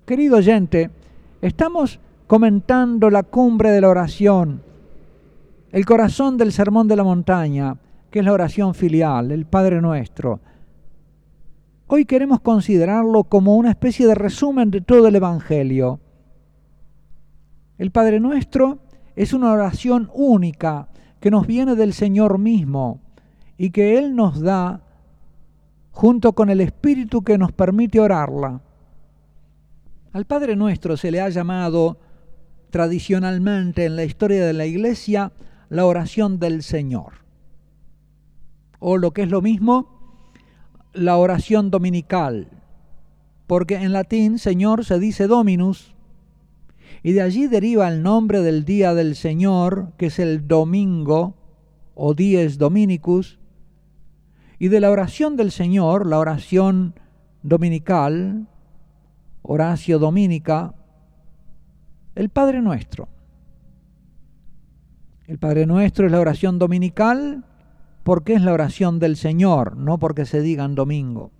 Querido oyente, estamos comentando la cumbre de la oración, el corazón del Sermón de la Montaña, que es la oración filial, el Padre Nuestro. Hoy queremos considerarlo como una especie de resumen de todo el Evangelio. El Padre Nuestro es una oración única que nos viene del Señor mismo y que Él nos da junto con el Espíritu que nos permite orarla. Al Padre Nuestro se le ha llamado tradicionalmente en la historia de la Iglesia la oración del Señor, o lo que es lo mismo, la oración dominical, porque en latín Señor se dice Dominus, y de allí deriva el nombre del día del Señor, que es el domingo, o dies dominicus, y de la oración del Señor, la oración dominical, Oratio Dominica, el Padre Nuestro. El Padre Nuestro es la oración dominical porque es la oración del Señor, no porque se diga en domingo.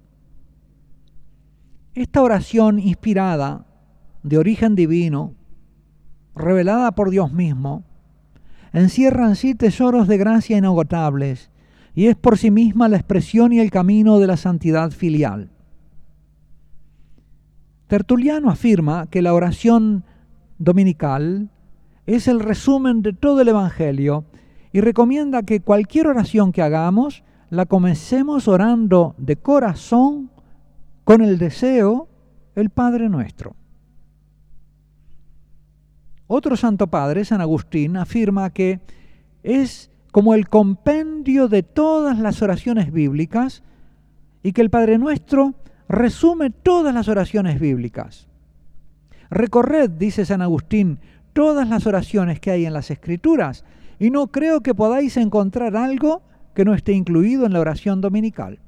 Esta oración inspirada, de origen divino, revelada por Dios mismo, encierra en sí tesoros de gracia inagotables y es por sí misma la expresión y el camino de la santidad filial. Tertuliano afirma que la oración dominical es el resumen de todo el Evangelio y recomienda que cualquier oración que hagamos la comencemos orando de corazón con el deseo, el Padre Nuestro. Otro santo padre, San Agustín, afirma que es como el compendio de todas las oraciones bíblicas y que el Padre Nuestro resume todas las oraciones bíblicas. Recorred, dice San Agustín, todas las oraciones que hay en las Escrituras y no creo que podáis encontrar algo que no esté incluido en la oración dominical.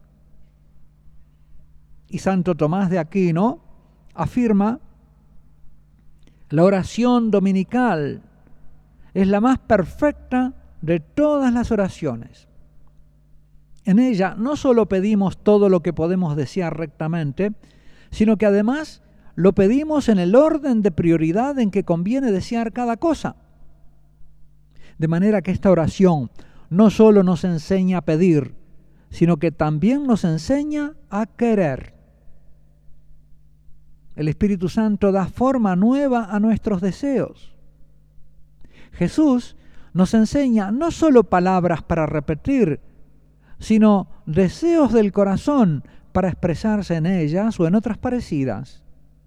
Y Santo Tomás de Aquino afirma: la oración dominical es la más perfecta de todas las oraciones. En ella no solo pedimos todo lo que podemos desear rectamente, sino que además lo pedimos en el orden de prioridad en que conviene desear cada cosa. De manera que esta oración no solo nos enseña a pedir, sino que también nos enseña a querer. El Espíritu Santo da forma nueva a nuestros deseos. Jesús nos enseña no solo palabras para repetir, sino deseos del corazón para expresarse en ellas o en otras parecidas.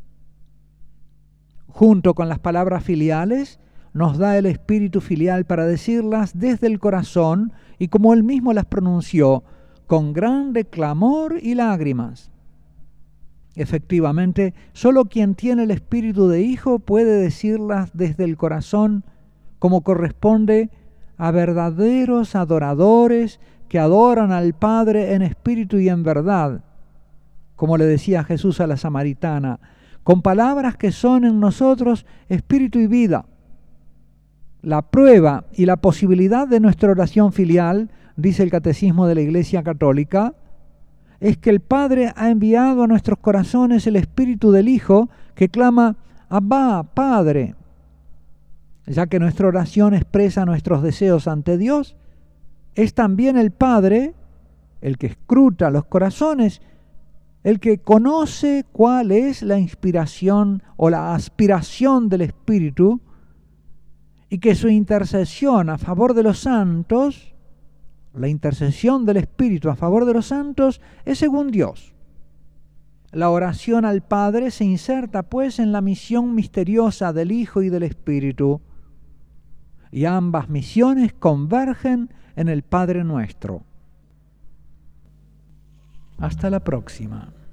Junto con las palabras filiales, nos da el espíritu filial para decirlas desde el corazón y como Él mismo las pronunció, con grande clamor y lágrimas. Efectivamente, solo quien tiene el espíritu de hijo puede decirlas desde el corazón como corresponde a verdaderos adoradores que adoran al Padre en espíritu y en verdad, como le decía Jesús a la samaritana, con palabras que son en nosotros espíritu y vida. La prueba y la posibilidad de nuestra oración filial, dice el Catecismo de la Iglesia Católica, es que el Padre ha enviado a nuestros corazones el Espíritu del Hijo que clama: Abba, Padre. Ya que nuestra oración expresa nuestros deseos ante Dios, es también el Padre, el que escruta los corazones, el que conoce cuál es la inspiración o la aspiración del Espíritu, y que su intercesión a favor de los santos, la intercesión del Espíritu a favor de los santos, es según Dios. La oración al Padre se inserta pues en la misión misteriosa del Hijo y del Espíritu, y ambas misiones convergen en el Padre Nuestro. Hasta la próxima.